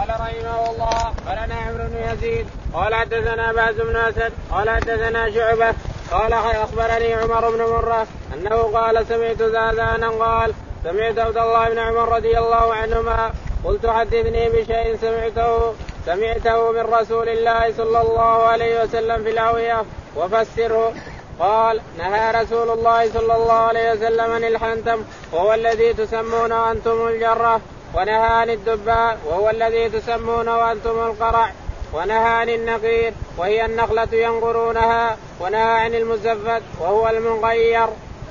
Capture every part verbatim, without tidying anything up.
قال رحمه الله قال عمرو بن يزيد قال حدثنا باز بن اسد قال حدثنا شعبه قال اخبرني عمر بن مره انه قال سمعت زازانا قال سمعت عبد الله بن عمر رضي الله عنهما قلت حدثني بشيء سمعته سمعته من رسول الله صلى الله عليه وسلم في الأوعية وفسره. قال نهى رسول الله صلى الله عليه وسلم عن الحنتم وهو الذي تسمون أنتم الجرة، ونهى عن الدباء وهو الذي تسمون أنتم القرع، ونهى عن النقير وهي النخلة ينقرونها، ونهى عن المزفت وهو المغير.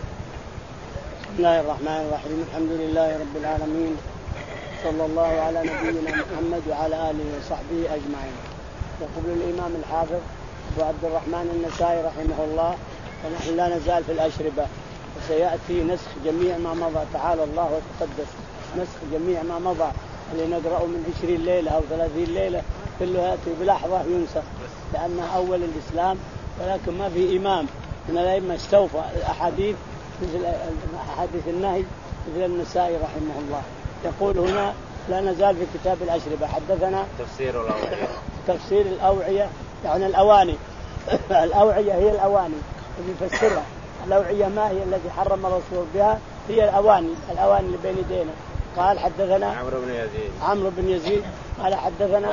بسم الله الرحمن الرحيم. الحمد لله رب العالمين، صلى الله على نبينا محمد وعلى آله وصحبه أجمعين. يقول الإمام الحافظ أبو عبد الرحمن النسائي رحمه الله: ونحن لا نزال في الأشربة، وسيأتي نسخ جميع ما مضى، تعالى الله وتقدس، نسخ جميع ما مضى اللي نقرأه من عشرين ليلة أو ثلاثين ليلة كله يأتي بلحظة ينسخ، لأنه أول الإسلام، ولكن ما في إمام من الأئمة استوفى الأحاديث مثل أحاديث النهي مثل النسائي رحمه الله. يقول هنا: لا نزال في كتاب الأشربة. حدثنا تفسير الأوعية. تفسير الأوعية يعني الأواني. الأوعية هي الأواني اللي يفسرها. الأوعية ما هي التي حرم الرسول بها؟ هي الأواني، الأواني اللي بين يدينا. قال حدثنا عمرو بن يزيد عمرو بن يزيد قال حدثنا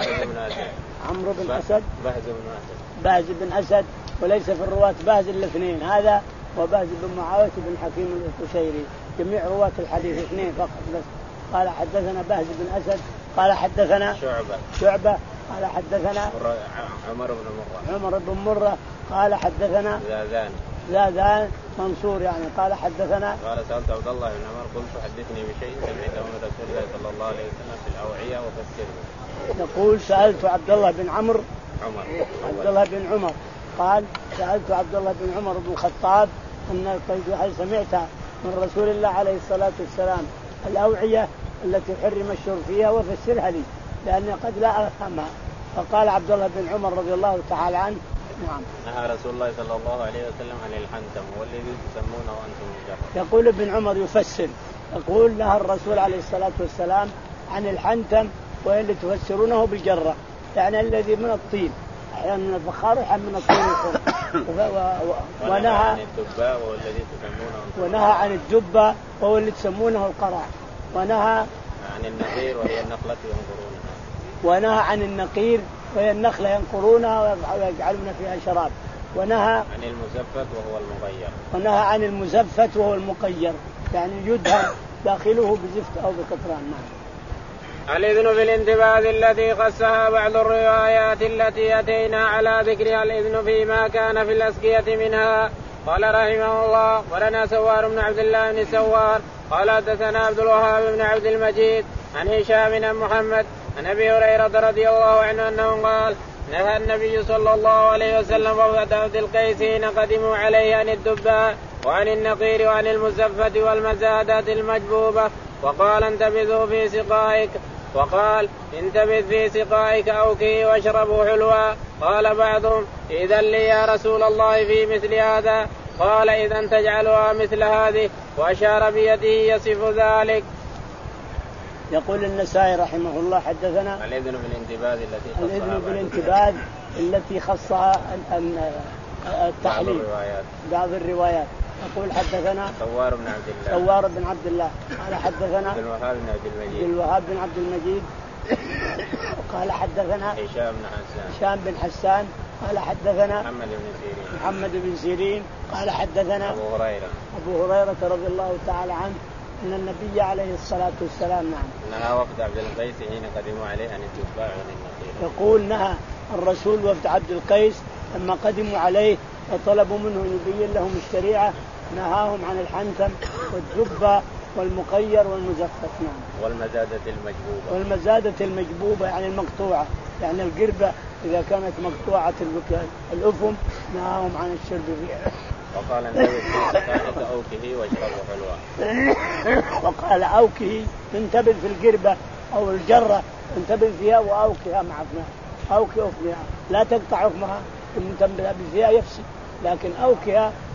عمرو بن أسد بهز بن أسد بهز بن أسد وليس في الرواة بهز الاثنين، هذا وبهز بن معاوية بن حكيم القشيري، جميع رواة الحديث اثنين فقط بس. قال حدثنا بهز بن أسد قال حدثنا شعبة شعبة قال حدثنا عمر بن مرة عمر بن مرة قال حدثنا زازان زازان منصور يعني قال حدثنا. قال سألت عبد الله بن عمر قلت حدثني بشيء سمعته من رسول الله صلى الله عليه وسلم في الأوعية وفسره. يقول سألت عبد الله بن عمرو عمر عبد الله بن عمر قال سألت عبد الله بن عمر بن الخطاب أن هل سمعت من رسول الله عليه الصلاة والسلام الأوعية التي حرم الشرب فيها وفسرها لي لأني قد لا أفهمها. فقال عبد الله بن عمر رضي الله تعالى عنه: نعم. نهى رسول الله صلى الله عليه وسلم عن الحنتم والذي تسمونه أنتم الجرة. يقول ابن عمر يفسر، يقول نهى الرسول عليه الصلاة والسلام عن الحنتم واللي تفسرونه بالجرة، يعني الذي من الطين، أحيانا من الفخار وأحيانا من الطين. ونهى عن الدباء وهو الذي تسمونه ونهى عن الدباء وهو اللي تسمونه القرع، ونهى عن النقير وهي النخلة ينقرونها ونهى عن النقير وهي النخلة ينقرونها ويجعلون فيها شراب، ونهى عن المزفت وهو المغير ونهى عن المزفت وهو المقير، يعني يدهن داخله بزفت أو بكتران. الإذن في الانتباذ التي خصها بعض الروايات التي أتينا على ذكرها الإذن فيما كان في الأسقية منها. قال رحمه الله: ولنا سوار بن عبد الله بن سوار قال حدثنا عبد الوهاب بن عبد المجيد عن هشام بن محمد عن أبي هريرة رضي الله عنه أنه قال: نهى النبي صلى الله عليه وسلم وفد عبد القيس حين قدموا عليه عن الدباء وعن النقير وعن المزفة والمزادات المجبوبة، وقال: انتبذوا في سقائك وقال: انتبذ في سقائك أوكي واشربوا حلوا. قال بعضهم: إذن لي يا رسول الله في مثل هذا؟ قال: إذن تجعلها مثل هذه، وأشار بيده يصف ذلك. يقول النسائي رحمه الله: حدثنا الإذن بالانتباذ التي خصها الإذن بالانتباذ التي خصها التحليل بعض الروايات. يقول حدثنا سوار بن عبد الله سوار بن عبد الله قال حدثنا عبد الوهاب بن عبد المجيد الوهاب بن عبد المجيد قال حدثنا هشام بن حسان هشام بن حسان قال حدثنا محمد بن سيرين محمد بن سيرين قال حدثنا أبو هريرة أبو هريرة رضي الله تعالى عنه أن النبي عليه الصلاة والسلام نعم نهى وفد عبد القيس حين قدموا عليه عن الدباء وعن النقير. يقول نهى الرسول وفد عبد القيس لما قدموا عليه وطلبوا منه أن يبين لهم الشريعة، نهاهم عن الحنتم والدبة والمقير والمزفت نعم والمزادة المجبوبة والمزادة المجبوبة يعني المقطوعة، يعني القربة إذا كانت مقطوعة الأفم نهاهم عن الشرب فيها. وقال انتبه في سقائك أوكه واشربوا حلوة. وقال أوكه تنتبه في القربة أو الجرة تنتبه فيها وأوكها مع ابنها، أوكي أفمها لا تقطع أفمها، تنتبه فيها يفسد، لكن أوكها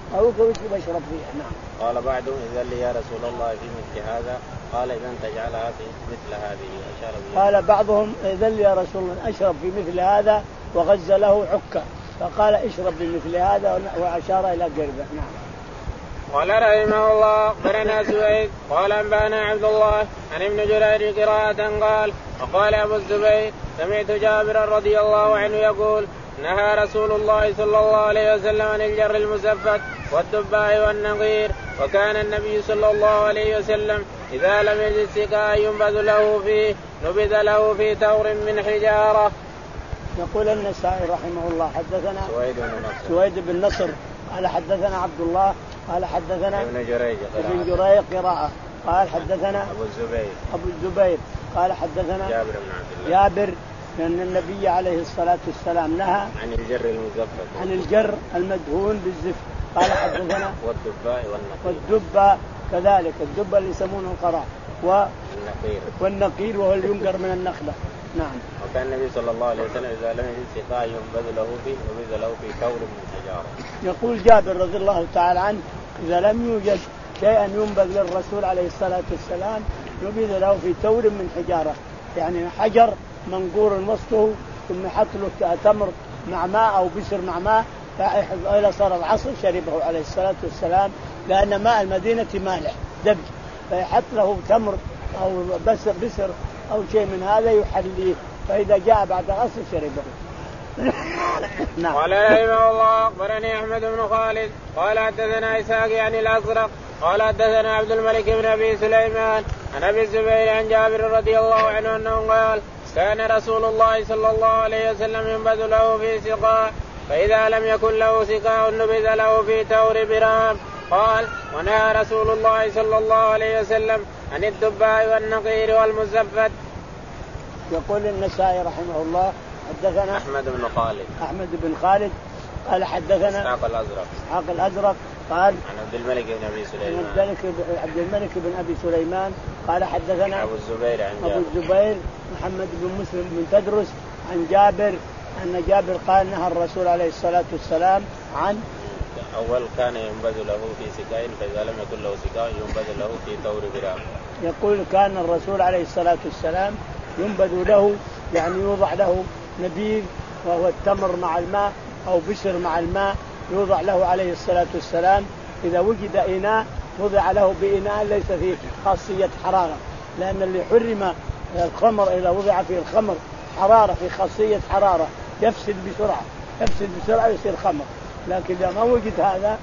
أو كويس بشرب فيها. نعم. قال بعضهم إذن لي يا رسول الله في مثل هذا قال إذن تجعلها في مثل هذه أشار بها. قال بعضهم إذن لي يا رسول الله أشرب في مثل هذا وغز له عكا فقال اشرب بمثل هذا وأشار إلى قربه. نعم. قال رحمه الله أخبرنا سويد قال أنبانا عبد الله عن ابن جريج قراءة قال وقال أبو الزبير سمعت جابر رضي الله عنه يقول نهى رسول الله صلى الله عليه وسلم عن الجر المزفت والدباء والنقير وكان النبي صلى الله عليه وسلم إذا لم يجد سقاء ينبذ له فيه نبذ له في ثور من حجارة. يقول النسائي رحمه الله حدثنا سويد بن نصر سويد بن نصر قال حدثنا عبد الله قال حدثنا ابن جريج ابن جريج قراءة قال حدثنا أبو الزبير أبو الزبير قال حدثنا جابر بن عبد الله جابر لأن النبي عليه الصلاة والسلام نهى عن الجر المزفت عن الجر المدهون بالزفت. قال حدثنا والدباء والنقير والدبة كذلك الدبة اللي يسمونه القراء والنقير والنقير وهو اللي ينقر من النخلة. نعم. وكان النبي صلى الله عليه وسلم إذا لم يجد سقاء ينبذ له فيه نبذ له في ثور من حجارة. يقول جابر رضي الله تعالى عنه إذا لم يوجد شيئا ينبذ للرسول عليه الصلاة والسلام نبذ له في ثور من حجارة يعني حجر منقور وسطه ثم يحط له تمر مع ماء أو بسر مع ماء إلى صار العصر شربه عليه الصلاة والسلام لأن ماء المدينة مالح دب فيحط له تمر أو بسر, بسر أو شيء من هذا يحليه فإذا جاء بعد العصر شربه. نعم. قال رحمه الله أخبرني أحمد بن خالد قال حدثنا إسحاق يعني الأزرق قال حدثنا عبد الملك بن أبي سليمان عن أبي الزبير عن جابر رضي الله عنه أنه قال كان رسول الله صلى الله عليه وسلم ينبذ له في سقاء فإذا لم يكن له سقاء نبذ له في ثور برام. قال ونهى رسول الله صلى الله عليه وسلم عن الدباء والنقير والمزفت. يقول النسائي رحمه الله حدثنا أحمد بن خالد أحمد بن خالد قال حدثنا إسحاق الأزرق إسحاق الأزرق قال عن عبد الملك بن أبي سليمان عبد الملك بن أبي سليمان قال حدثنا أبو الزبير عن جابر أبو الزبير محمد بن مسلم بن تدرس عن جابر أن جابر قال نهى الرسول عليه الصلاة والسلام عن أول كان ينبذ له في سقاء فإذا لم يكن له سقاء ينبذ له في ثور برام. يقول كان الرسول عليه الصلاة والسلام ينبذ له يعني يوضع له نبيذ وهو التمر مع الماء أو بشر مع الماء يوضع له عليه الصلاة والسلام إذا وجد إناء وضع له بإناء ليس فيه خاصية حرارة لأن اللي حرم الخمر إذا وضع فيه الخمر حرارة في خاصية حرارة يفسد بسرعة يفسد بسرعة يصير خمر لكن إذا ما وجد هذا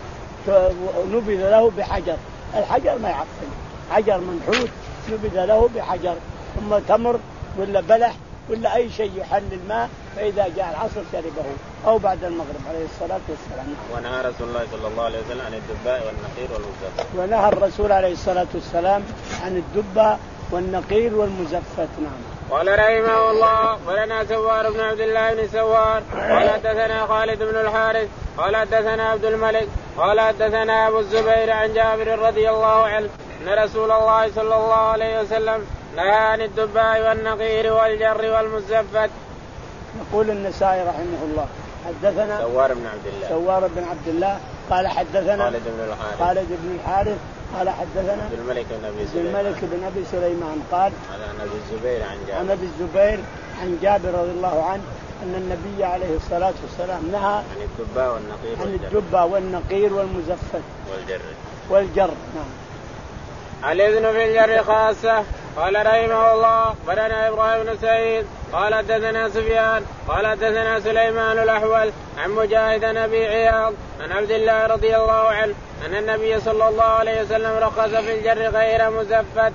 نبذ له بحجر الحجر ما يعفن حجر منحوت نبذ له بحجر ثم تمر ولا بلح ولا أي شيء يحل الماء فإذا جاء العصر شربه أو بعد المغرب عليه الصلاة والسلام. ونهى رسول الله صلى الله عليه وسلم عن الدباء والنقير والمزفت. ونهى الرسول عليه الصلاة والسلام عن الدباء والنقير والمزفت. نعم. قال رحمه الله ولنا سوار بن عبد الله بن سوار قال حدثنا خالد بن الحارث قال حدثنا عبد الملك قال حدثنا أبو الزبير عن جابر رضي الله عنه أن رسول الله صلى الله عليه وسلم نهى عن الدباء والنقير والجر والمزفت. يقول النسائي رحمه الله حدثنا سوار بن عبد الله سوار بن عبد الله قال حدثنا خالد بن الحارث خالد بن الحارث قال حدثنا عبد الملك بن أبي سليمان الملك بن أبي سليمان قال عن أبي الزبير عن جابر عن أبي الزبير عن جابر رضي الله عنه أن النبي عليه الصلاة والسلام نهى عن الدباء والنقير عن الدباء والنقير والمزفت والجر والجر. نعم. الإذن في الجر خاصة. قال رحمه الله أخبرنا إبراهيم بن سعيد قال حدثنا سفيان قال حدثنا سليمان الأحول عن مجاهد أبي عياض عن عبد الله رضي الله عنه أن النبي صلى الله عليه وسلم رخص في الجر غير مزفت.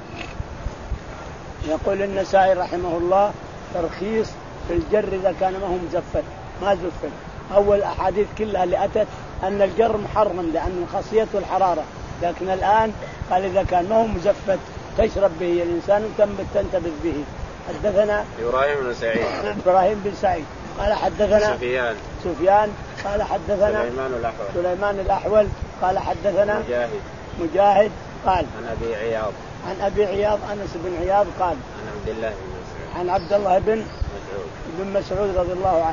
يقول النسائي رحمه الله ترخيص في الجر إذا كان ما هو مزفت ما زفت. أول أحاديث كلها اللي أتت أن الجر محرم لأن خاصيته الحرارة لكن الآن قال إذا كان ما هو مزفت تشرب به الإنسان تنتبذ به. حدثنا إبراهيم بن سعيد إبراهيم بن سعيد قال حدثنا سفيان سفيان قال حدثنا سليمان الأحول سليمان الأحول قال حدثنا مجاهد مجاهد قال عن أبي عياض عن أبي عياض أنس بن عياض قال عن عبد الله بن مسعود عن عبد الله بن مسعود بن مسعود رضي الله عنه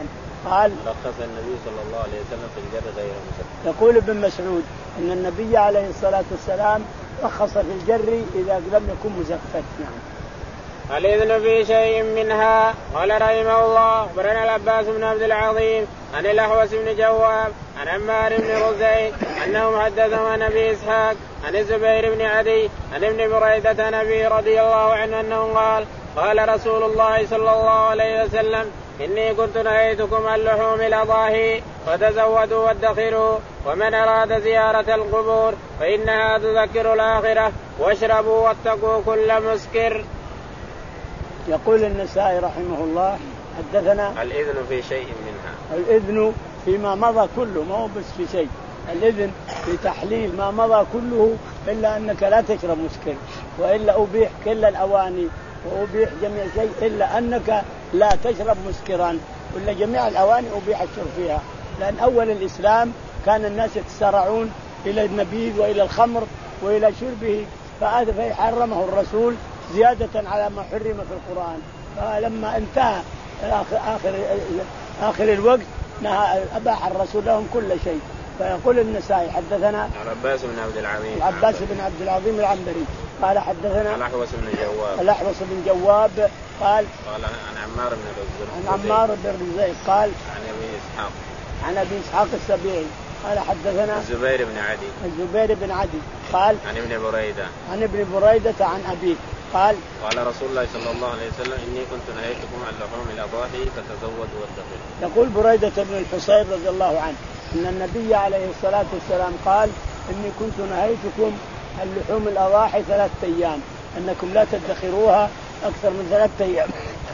قال رخص النبي صلى الله عليه وسلم في الجر غير مسفر. يقول ابن مسعود أن النبي عليه الصلاة والسلام رخص في الجر إذا لم يكن مزفت. نعم. الإذن في شيء منها. قال رحمه الله أخبرنا العباس بن عبد العظيم عن الأحوص بن جواب عن عمار بن رزين أنهم حدثهم عن أبي إسحاق عن الزبير بن عدي عن ابن بريدة عن أبي رضي الله عنه أنه قال قال رسول الله صلى الله عليه وسلم إني كنت نهيتكم عن لحوم الأضاحي فتزودوا وادخروا ومن أراد زيارة القبور فإنها تذكر الآخرة واشربوا واتقوا كل مسكر. يقول النسائي رحمه الله حدثنا الإذن في شيء منها. الإذن فيما مضى كله ما هو بس في شيء. الإذن في تحليل ما مضى كله إلا أنك لا تشرب مسكر وإلا أبيح كل الأواني وأبيح جميع شيء إلا أنك لا تشرب مسكرا ولا جميع الأواني أبيح الشرب فيها. لأن أول الإسلام كان الناس يتسارعون إلى النبيذ وإلى الخمر وإلى شربه فحرمه الرسول زيادة على ما حرم في القرآن. فلما انتهى آخر, آخر, آخر الوقت نهى أباح الرسول لهم كل شيء. فيقول النسائي حدثنا العباس بن عبد العظيم العباس بن عبد العظيم العنبري قال حدثنا الأحوص بن جواب الأحوص بن جواب قال قال عن عمار بن رزين عن عمار بن رزين قال عن أبي إسحاق عن أبي إسحاق السبيعي قال حدثنا الزبير بن عدي الزبير بن عدي قال عن ابن بريدة عن ابن بريدة عن أبيه قال قال رسول الله صلى الله عليه وسلم إني كنت نهيتكم عن لحوم الأضاحي فتزودوا واتقوا. يقول بريدة بن الحصير رضي الله عنه إن النبي عليه الصلاة والسلام قال إني كنت نهيتكم عن لحوم الأضاحي ثلاثة أيام أنكم لا تدخروها أكثر من ثلاثة أيام.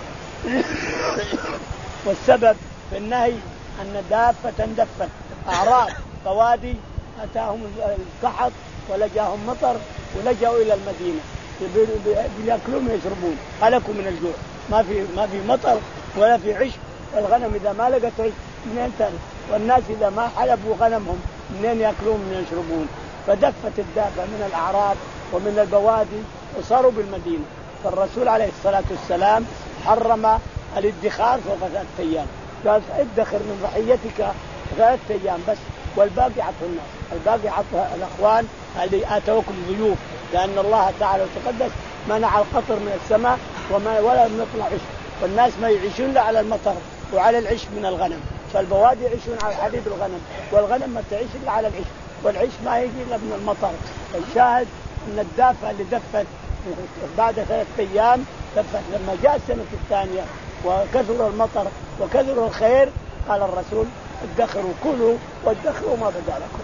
والسبب في النهي أن دافة دفت أعراب قوادي أتاهم القحط ولجاهم مطر ولجأوا إلى المدينة بيأكلون ويشربون هلكوا من الجوع ما في ما في مطر ولا في عشب. الغنم إذا ما لقت عشب منين تأكل والناس إذا ما حلبوا غنمهم منين يأكلون من يشربون. فدفت الدافة من الأعراب ومن البوادي وصاروا بالمدينة. فالرسول عليه الصلاة والسلام حرم الادخار فوق ثلاثة أيام قال ادخر من رحيتك ثلاثة أيام بس والباقي عطه الناس الباقي عطه الأخوان اللي آتوكم ضيوف لأن الله تعالى وتقدس منع القطر من السماء وما ولا يطلع عشب والناس ما يعيشون لا على المطر وعلى العشب من الغنم. فالبوادي يعيشون على حليب الغنم والغنم ما تعيش إلا على العشب والعشب ما يجي إلا من المطر. الشاهد أن الدافة اللي دفت بعد ثلاثة أيام دفت لما جاء السنة الثانية وكثر المطر وكثر الخير قال الرسول ادخروا كلوا وادخروا ما بدا لكم.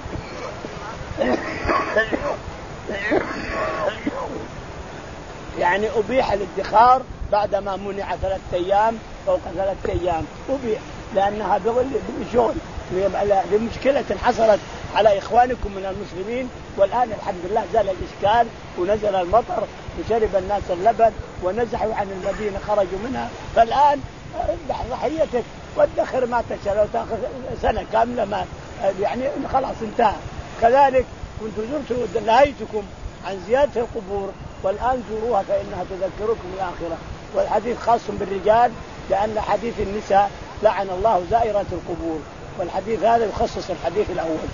يعني أبيح الادخار بعدما منع ثلاثة أيام فوق ثلاثة أيام أبيح لأنها بشغل بمشكلة حصلت على إخوانكم من المسلمين. والآن الحمد لله زال الإشكال ونزل المطر وشرب الناس اللبن ونزحوا عن المدينة خرجوا منها. فالآن اذبح ضحيتك وادخر ما تشاء لو تأخذ سنة كاملة ما يعني خلاص انتهى. كذلك كنت زرت نهيتكم عن زيارة القبور والآن زوروها فإنها تذكركم الآخرة. والحديث خاص بالرجال لأن حديث النساء لعن الله زائرات القبور والحديث هذا يخصص الحديث الأول.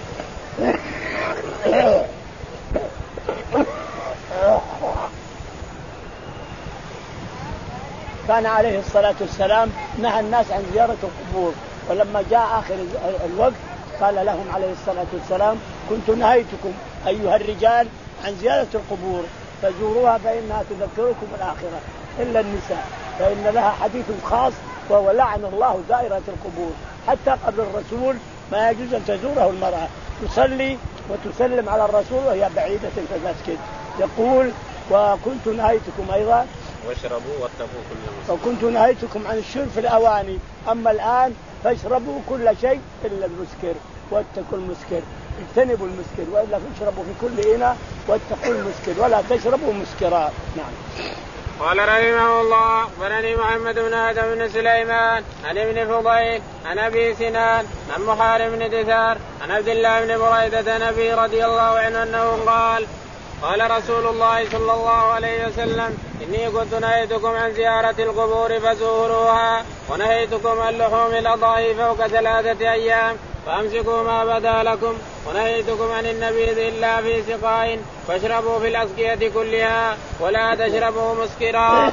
كان عليه الصلاة والسلام نهى الناس عن زيارة القبور ولما جاء آخر الوقت قال لهم عليه الصلاة والسلام كنت نهيتكم أيها الرجال عن زيارة القبور فزوروها فإنها تذكركم الآخرة إلا النساء فإن لها حديث خاص وهو لعن الله زائرة القبور. حتى قبل الرسول ما يجوز أن تزوره المرأة تصلي وتسلم على الرسول وهي بعيدة في المسجد. يقول وكنت نهيتكم أيضا واشربوا واتقوا كل مسكر وكنت نهيتكم عن الشرب في الأواني أما الآن فاشربوا كل شيء إلا المسكر واتقوا المسكر اجتنبوا المسكر وإلا فاشربوا في كل إناء واتقوا المسكر ولا تشربوا مسكرا. نعم. قال رحمه الله أخبرني محمد بن آدم بن سليمان عن ابن فضيل عن أبي سنان عن محارب بن دثار عن عبد الله بن بريدة نبي رضي الله عنه أنه قال قال رسول الله صلى الله عليه وسلم إني كنت نهيتكم عن زيارة القبور فزوروها ونهيتكم عن لحوم الأضاحي فوق ثلاثة أيام فأمسكوا ما بدا لكم ونهيتكم عن النبيذ إلا في سقاء فاشربوا في الأسقية كلها ولا تشربوا مسكرا.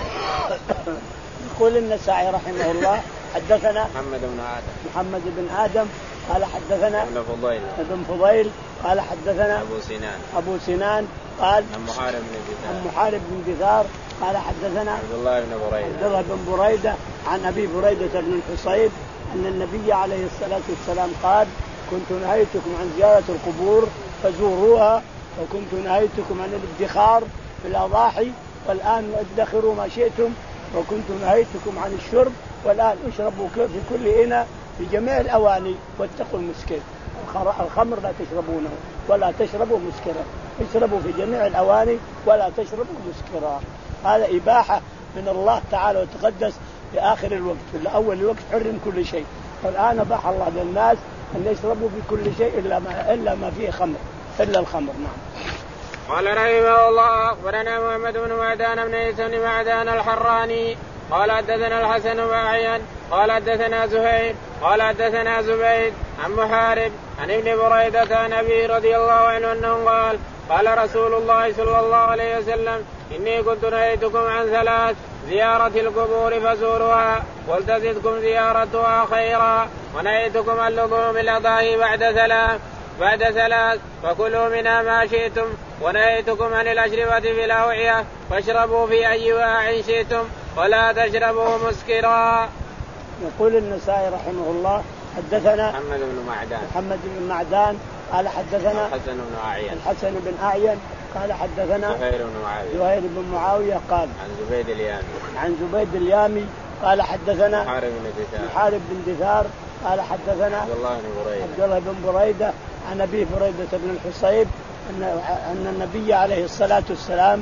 يقول النسائي رحمه الله حدثنا محمد بن آدم محمد بن آدم قال حدثنا ابن فضيل ابن فضيل قال حدثنا أبو سنان أبو سنان قال عن محارب بن دثار عن محارب بن دثار قال حدثنا عبد الله بن بريدة عبد الله بن بريدة عن أبي بريدة بن الحصيب أن النبي عليه الصلاة والسلام قال كنت نهيتكم عن زيارة القبور فزوروها وكنت نهيتكم عن الادخار في الأضاحي والآن ادخروا ما شئتم وكنت نهيتكم عن الشرب والآن اشربوا في كل إناء في جميع الأواني واتقوا المسكر. الخمر لا تشربونه ولا تشربوا مسكرا اشربوا في جميع الأواني ولا تشربوا مسكرا. هذا إباحة من الله تعالى وتقدس في آخر الوقت. في أول الوقت حرم كل شيء والآن أباح الله للناس أن يشربوا في كل شيء إلا ما, إلا ما فيه خمر إلا الخمر. نعم. قال رحمه الله أخبرنا محمد بن معدان بن عيسى بن معدان الحراني قال حدثنا الحسن بن أعين قال حدثنا زهير قال حدثنا زبيد عن محارب عن ابن بريدة عن أبي رضي الله عنه أنه قال قال رسول الله صلى الله عليه وسلم إني كنت نهيتكم عن ثلاث زيارة القبور فزوروها ولتزدكم زيارتها خيرا ونهيتكم عن لحوم الأضاحي بعد ثلاث بعد ثلاث فكلوا منها ما شئتم ونهيتكم عن الأشربة في الأوعية فاشربوا في أي واع شئتم ولا تشربوا مسكرا. يقول النسائي رحمه الله حدثنا محمد بن معدان محمد بن معدان قال حدثنا الحسن بن أعين الحسن بن أعين قال حدثنا زهير بن معاوية زهير بن معاوية قال عن زبيد اليامي عن زبيد اليامي قال حدثنا محارب بن دثار محارب بن دثار قال حدثنا عبد الله بن بريدة عبد الله بن بريدة عن أبي بريدة بن الحصيب أن أن النبي عليه الصلاة والسلام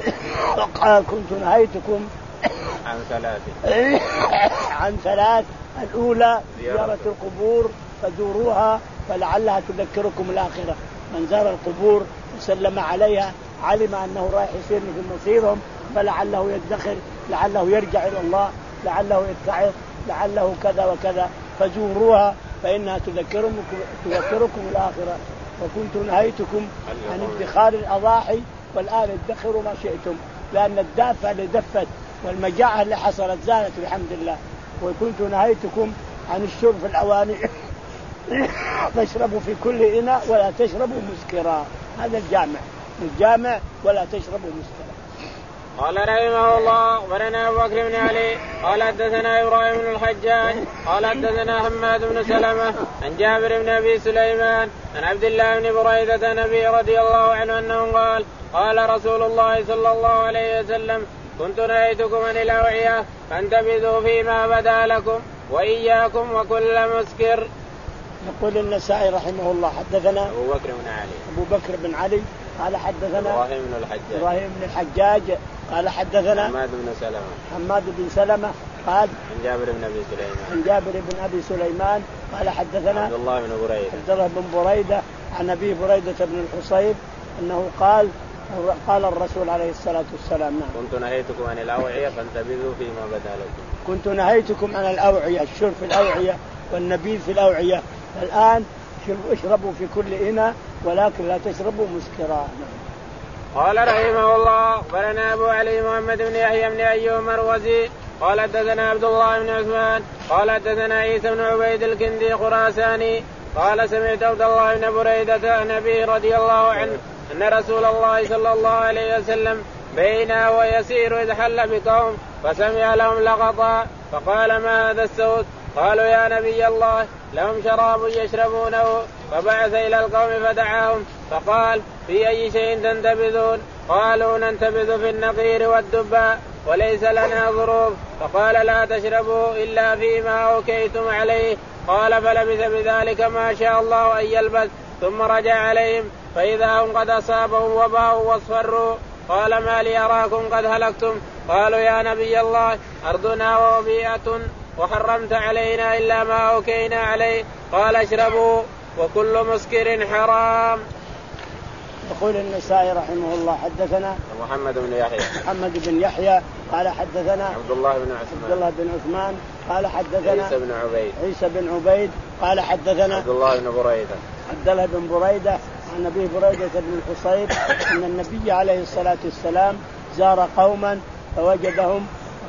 قال كنت نهيتكم عن ثلاث عن ثلاث الأولى زيارة القبور فزوروها فلعلها تذكركم الآخرة. من زار القبور وسلم عليها علم أنه رايح يصير في مصيرهم فلعله يدخر لعله يرجع إلى الله لعله يتعظ لعله كذا وكذا فزوروها فإنها تذكركم تذكركم الآخرة. وكنت نهيتكم عن ادخار الأضاحي والآن ادخروا ما شئتم لأن الدافة اللي دفت والمجاعة اللي حصلت زالت بحمد الله. وكنت نهيتكم عن الشرب في الأواني فاشربوا في كل إناء ولا تشربوا مسكرا. هذا الجامع الجامع ولا تشربوا مسكرا. قال رحمه الله أخبرنا أبو بكر بن علي قال حدثنا إبراهيم بن الحجاج قال حدثنا حماد بن سلمة عن جابر بن أبي سليمان عن عبد الله بن بريدة النبي رضي الله عنه أنه قال قال رسول الله صلى الله عليه وسلم كنت نهيتكم عن الأوعية فانتبذوا فيما بدا لكم وإياكم وكل مسكر. يقول النسائي رحمه الله حدثنا أبو بكر بن علي أبو بكر بن علي قال حدثنا إبراهيم بن الحجاج إبراهيم بن الحجاج قال حدثنا حماد بن سلمة حماد بن سلمة قال عن جابر بن أبي سليمان عن جابر بن أبي سليمان قال حدثنا عبد الله بن بريدة عبد الله بن بريدة عن أبي بريدة بن الحصيب أنه قال قال الرسول عليه الصلاة والسلام نعم كنت نهيتكم عن الأوعية فانتبذوا فيما بدا لكم كنت نهيتكم عن الأوعية الشرب في الأوعية والنبيذ في الأوعية الآن اشربوا في كل إناء ولكن لا تشربوا مسكرا. قال رحمه الله أخبرنا أبو علي محمد بن يحيى بن أيوب المروزي قال حدثنا عبد الله بن عثمان قال حدثنا عيسى بن عبيد الكندي خراساني قال سمعت عبد الله بن بريدة عن أبي رضي الله عنه أن رسول الله صلى الله عليه وسلم بينا ويسير إذ حل بقوم فسمع لهم لغطا فقال ما هذا الصوت؟ قالوا يا نبي الله لهم شراب يشربونه. فبعث إلى القوم فدعاهم فقال في أي شيء تنتبذون؟ قالوا ننتبذ في النقير والدباء وليس لنا ظروف. فقال لا تشربوا إلا فيما أوكيتم عليه. قال فلبث بذلك ما شاء الله أن يلبث ثم رجع عليهم فإذا هم قد أصابهم وباء واصفروا. قال ما لي أراكم قد هلكتم؟ قالوا يا نبي الله أرضنا وبيئة وحرمت علينا إلا ما أوكينا عليه. قال اشربوا وكل مسكر حرام. يقول النسائي رحمه الله حدثنا محمد بن يحيى محمد بن يحيى قال حدثنا عبد الله بن عثمان عبد الله بن عثمان قال حدثنا عيسى بن عبيد عيسى بن عبيد قال حدثنا عبد الله بن بريدة عبد الله بن بريدة عن أبي بريدة بن الحصيب أن النبي عليه الصلاة والسلام زار قوما فوجدهم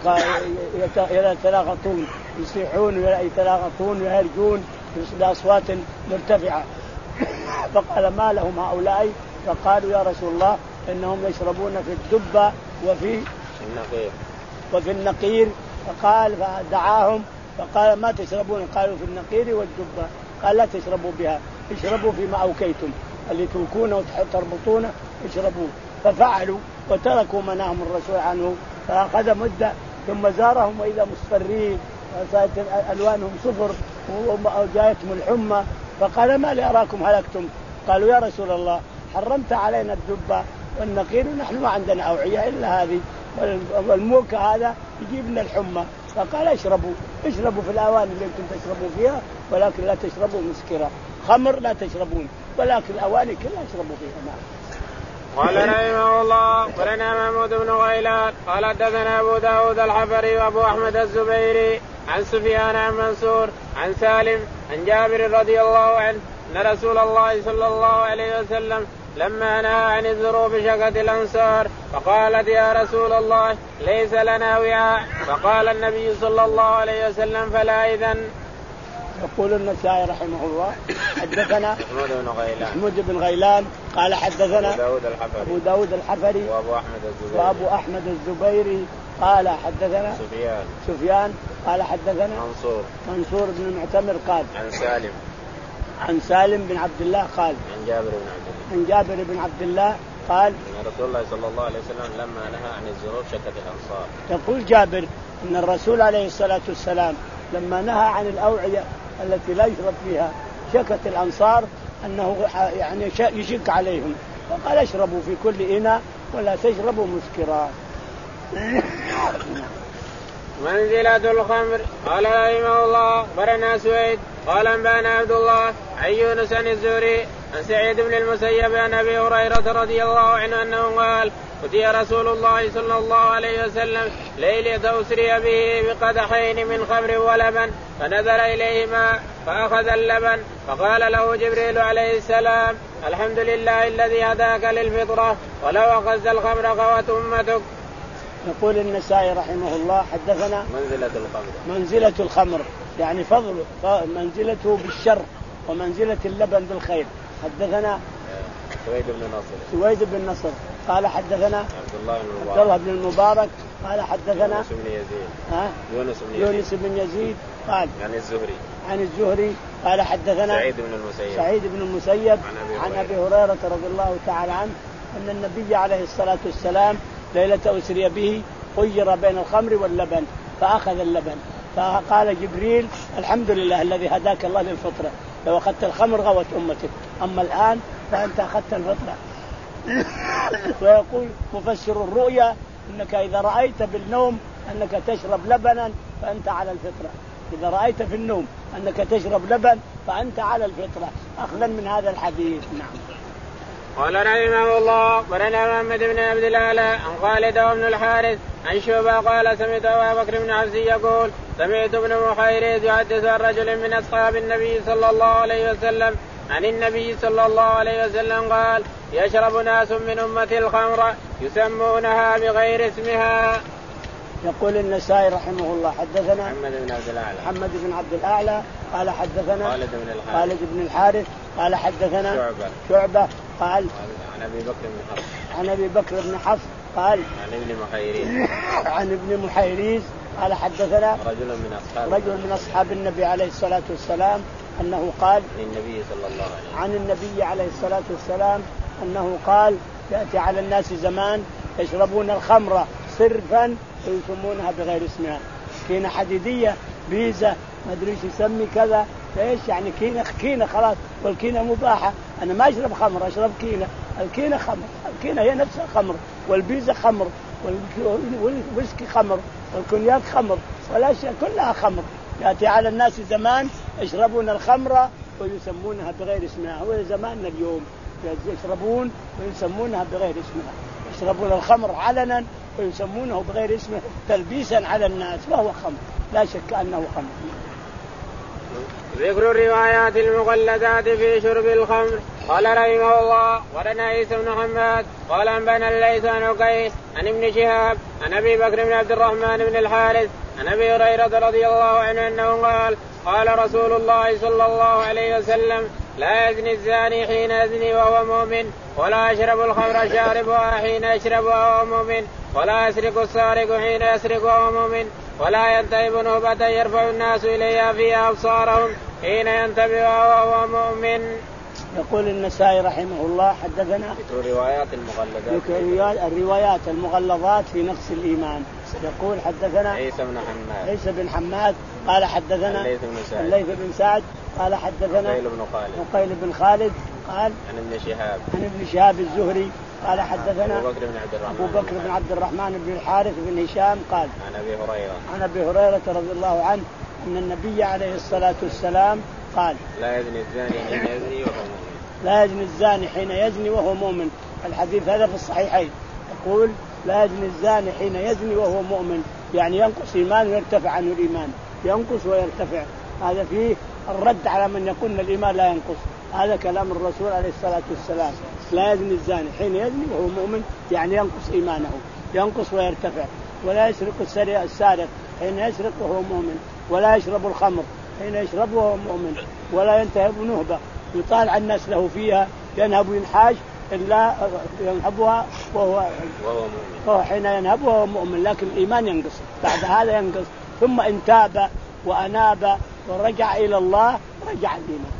يتلاغطون يصيحون يتلاغطون ويهرجون بأصوات مرتفعة فقال ما لهم هؤلاء؟ فقالوا يا رسول الله إنهم يشربون في الدبة وفي النقير وفي النقير. فقال فدعاهم فقال ما تشربون؟ قالوا في النقير والدبة. قال لا تشربوا بها، اشربوا فيما أوكيتم اللي توكونه وتربطونه اشربوه. ففعلوا وتركوا ما نهاهم الرسول عنه. فأخذ مدة ثم زارهم وإذا مصفرين وصارت ألوانهم صفر وجاءتهم الحمى. فقال ما لي أراكم هلكتم؟ قالوا يا رسول الله حرمت علينا الدبة والنقير ونحن ما عندنا أوعية إلا هذه والموك هذا يجيب لنا الحمى. فقال اشربوا اشربوا في الأواني اللي انتم تشربوا فيها ولكن لا تشربوا مسكرة. خمر لا تشربون ولكن الأواني كلها اشربوا فيها. نعم. قال رحمه الله قرنا محمود بن غيلان قال حدثنا أبو داود الحفري وأبو أحمد الزبيري عن سفيان عن منصور عن سالم عن جابر رضي الله عنه أن رسول الله صلى الله عليه وسلم لما نهى عن الذروب شكت الأنصار فقالت يا رسول الله ليس لنا وعاء. فقال النبي صلى الله عليه وسلم فلا إذن. يقول النسائي رحمه الله حدثنا محمود بن غيلان محمود بن غيلان قال حدثنا أبو داود الحفري أبو داود الحفري وأبو أحمد الزبيري وأبو أحمد الزبيري قال حدثنا سفيان سفيان قال حدثنا منصور منصور بن المعتمر قال عن سالم عن سالم بن عبد الله قال عن جابر بن عبد الله عن جابر بن عبد الله قال أن رسول الله صلى الله عليه وسلم لما نهى عن الذروب شكت الأنصار. يقول جابر أن الرسول عليه الصلاة والسلام لما نهى عن الأوعية التي لا يشرب فيها شكت الأنصار أنه يعني يشك عليهم فقال اشربوا في كل إناء ولا تشربوا مسكرات. منزلة الخمر. قال رحمه الله برنا سويد قال انبانا عبد الله عن يونس عن الزهري عن سعيد بن المسيب عن ابي هريره رضي الله عنه انه قال أتي رسول الله صلى الله عليه وسلم ليلة أسري به بقدحين من خمر ولبن فنزل إليهما فأخذ اللبن فقال له جبريل عليه السلام الحمد لله الذي هداك للفطرة ولو أخذت الخمر غوت أمتك. يقول النسائي رحمه الله حدثنا منزلة الخمر منزلة الخمر يعني فضل منزلته بالشر ومنزلة اللبن بالخير. حدثنا سويد بن نصر سويد بن نصر قال حدثنا عبد الله بن المبارك, عبد الله بن المبارك قال حدثنا يونس بن يزيد ها يونس بن يزيد, يونس بن يزيد قال عن الزهري عن الزهري قال حدثنا سعيد بن المسيب سعيد بن المسيب عن أبي, عن أبي هريرة رضي الله تعالى عنه أن النبي عليه الصلاة والسلام ليلة أسري به خير بين الخمر واللبن فأخذ اللبن فقال جبريل الحمد لله الذي هداك الله للفطرة لو أخذت الخمر غوت أمتك أما الآن فأنت أخذت الفطرة. ويقول مفسر الرؤيا أنك إذا رأيت بالنوم أنك تشرب لبنا فأنت على الفطرة. إذا رأيت في النوم أنك تشرب لبن فأنت على الفطرة أخذا من هذا الحديث. نعم. قال رحمه الله برنا محمد بن عبد الله عن خالد بن الحارث عن شعبة قال سمعت أبا بكر بن حفص يقول سمعت ابن محيريز يحدث عن رجل من أصحاب النبي صلى الله عليه وسلم عن النبي صلى الله عليه وسلم قال يشرب ناس من أمة الخمر يسمونها بغير اسمها. يقول النسائي رحمه الله حدثنا محمد بن عبد الأعلى محمد بن عبد الأعلى قال حدثنا خالد بن الحارث خالد بن الحارث قال حدثنا شعبة شعبة قال عن أبي بكر بن حفص عن أبي بكر بن حفص قال عن ابن محيريز عن ابن محيريز قال حدثنا رجل من أصحاب رجل من أصحاب النبي عليه الصلاة والسلام أنه قال عن النبي صلى الله عليه وسلم عن النبي عليه الصلاة والسلام أنه قال يأتي على الناس زمان يشربون الخمر صرفا ويسمونها بغير اسمها كينة حديدية بيزة ما أدري ايش يسمي كذا ايش يعني كينة كينة خلاص والكينة مباحة. أنا ما أشرب خمر أشرب كينة. الكينة خمر الكينة هي نفسها خمر والبيزة خمر والويسكي خمر والكونياك خمر والأشياء كلها خمر. يأتي على الناس زمان يشربون الخمر ويسمونها بغير اسمها. هو زماننا اليوم يشربون ويسمونها بغير اسمها، يشربون الخمر علنا ويسمونه بغير اسمه تلبيسا على الناس، وهو خمر لا شك أنه خمر. ذكر الروايات المغلدات في شرب الخمر. قال رحمه الله ولنا عيسى بن حماد قال أنبأنا الليث عن عقيل عن ابن شهاب عن أبي بكر بن عبد الرحمن بن الحارث عن أبي هريرة رضي الله عنه أنه قال قال رسول الله صلى الله عليه وسلم لا يزني الزاني حين يزني وهو مؤمن ولا يشرب الخمر شاربها حين يشربها وهو مؤمن ولا يسرق السارق حين يسرق وهو مؤمن ولا ينتهب نهبة يرفع الناس إليها فيها أبصارهم حين ينتبهها وهو مؤمن. يقول النسائي رحمه الله حدثنا الروايات المغلظات الروايات المغلظات في نقص الإيمان. يقول حدثنا عيسى بن حماد عيسى بن حماد قال حدثنا الليث بن سعد قال حدثنا عقيل بن خالد عقيل بن خالد قال عن ابن شهاب عن ابن شهاب الزهري قال حدثنا أبو بكر بن عبد الرحمن أبو بكر بن عبد الرحمن بن الحارث بن هشام قال عن أبي هريرة عن أبي هريرة رضي الله عنه أن النبي عليه الصلاة والسلام قال لا يزني الزاني حين يزني وهو مؤمن لا يزني الزاني حين يزني وهو مؤمن. الحديث هذا في الصحيحين يقول لا يزني الزاني حين يزني وهو مؤمن، يعني ينقص إيمان ويرتفع عنه الإيمان، ينقص ويرتفع. هذا فيه الرد على من يقول الإيمان لا ينقص، هذا كلام الرسول عليه الصلاة والسلام. لا يزني الزاني حين يزني وهو مؤمن يعني ينقص إيمانه، ينقص ويرتفع. ولا يسرق السارق حين يسرق وهو مؤمن، ولا يشرب الخمر حين يشرب وهو مؤمن، ولا ينتهب نهبة يطالع الناس له فيها ينهب وينحاش إلا ينهبها وهو مؤمن، وهو حين ينهب وهو مؤمن، لكن الإيمان ينقص بعد هذا ينقص. ثم إن تاب وأناب ورجع إلى الله رجع الإيمان.